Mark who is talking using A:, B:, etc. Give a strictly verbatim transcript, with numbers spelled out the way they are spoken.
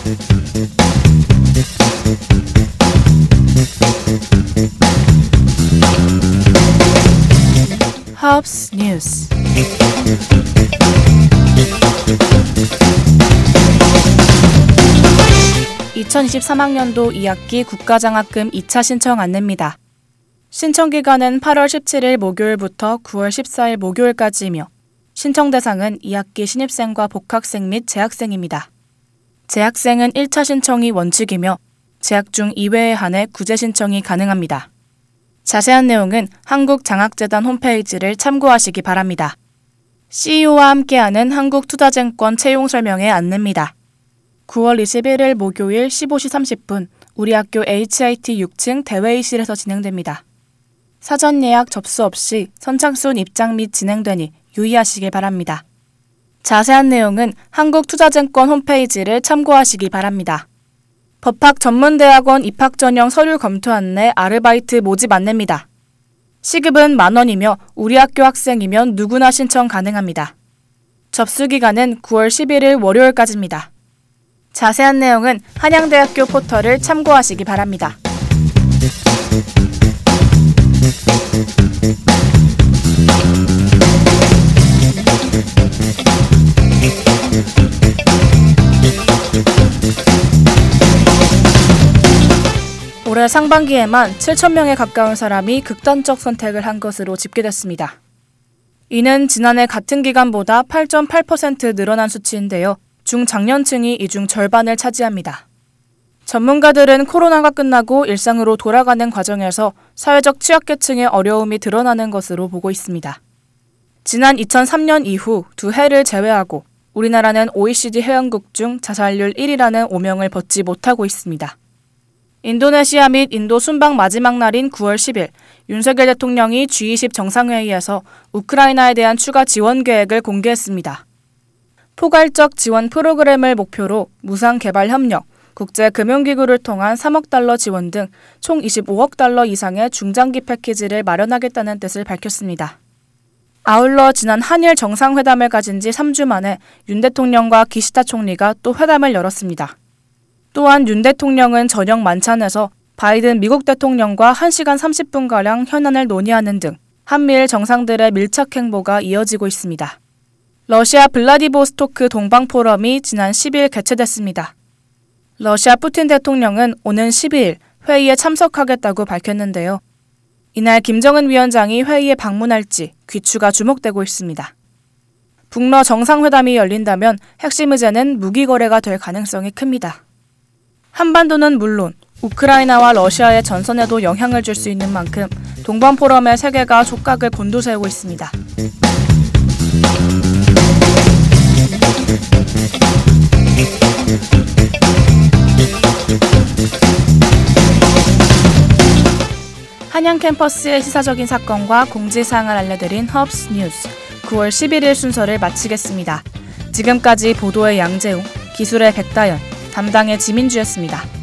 A: 허브스 뉴스. 이천이십삼 학년도 이 학기 국가장학금 이 차 신청 안내입니다. 신청기간은 팔월 십칠일 목요일부터 구월 십사일 목요일까지이며 신청 대상은 이 학기 신입생과 복학생 및 재학생입니다. 재학생은 일 차 신청이 원칙이며 재학 중 이외에 한해 구제 신청이 가능합니다. 자세한 내용은 한국장학재단 홈페이지를 참고하시기 바랍니다. 씨이오와 함께하는 한국투자증권 채용 설명회 안내입니다. 구월 이십일일 목요일 십오 시 삼십 분 우리 학교 에이치아이티 육 층 대회의실에서 진행됩니다. 사전 예약 접수 없이 선착순 입장 및 진행되니 유의하시길 바랍니다. 자세한 내용은 한국투자증권 홈페이지를 참고하시기 바랍니다. 법학 전문대학원 입학 전형 서류 검토 안내 아르바이트 모집 안내입니다. 시급은 만 원이며 우리 학교 학생이면 누구나 신청 가능합니다. 접수 기간은 구월 십일일 월요일까지입니다. 자세한 내용은 한양대학교 포털을 참고하시기 바랍니다. 올해 상반기에만 칠천 명에 가까운 사람이 극단적 선택을 한 것으로 집계됐습니다. 이는 지난해 같은 기간보다 팔 점 팔 퍼센트 늘어난 수치인데요. 중장년층이 이 중 절반을 차지합니다. 전문가들은 코로나가 끝나고 일상으로 돌아가는 과정에서 사회적 취약계층의 어려움이 드러나는 것으로 보고 있습니다. 지난 이천삼 년 이후 두 해를 제외하고 우리나라는 오이시디 회원국 중 자살률 일 위라는 오명을 벗지 못하고 있습니다. 인도네시아 및 인도 순방 마지막 날인 구월 십일 윤석열 대통령이 지 이십 정상회의에서 우크라이나에 대한 추가 지원 계획을 공개했습니다. 포괄적 지원 프로그램을 목표로 무상개발협력, 국제금융기구를 통한 삼억 달러 지원 등 총 이십오억 달러 이상의 중장기 패키지를 마련하겠다는 뜻을 밝혔습니다. 아울러 지난 한일 정상회담을 가진 지 삼 주 만에 윤 대통령과 기시다 총리가 또 회담을 열었습니다. 또한 윤 대통령은 저녁 만찬에서 바이든 미국 대통령과 한 시간 삼십 분가량 현안을 논의하는 등 한미일 정상들의 밀착 행보가 이어지고 있습니다. 러시아 블라디보스토크 동방포럼이 지난 십일 개최됐습니다. 러시아 푸틴 대통령은 오는 십이일 회의에 참석하겠다고 밝혔는데요. 이날 김정은 위원장이 회의에 방문할지 귀추가 주목되고 있습니다. 북러 정상회담이 열린다면 핵심 의제는 무기 거래가 될 가능성이 큽니다. 한반도는 물론 우크라이나와 러시아의 전선에도 영향을 줄 수 있는 만큼 동방포럼의 세계가 촉각을 곤두세우고 있습니다. 한양 캠퍼스의 시사적인 사건과 공지사항을 알려드린 허브스 뉴스 구월 십일일 순서를 마치겠습니다. 지금까지 보도의 양재웅, 기술의 백다연, 담당의 지민주였습니다.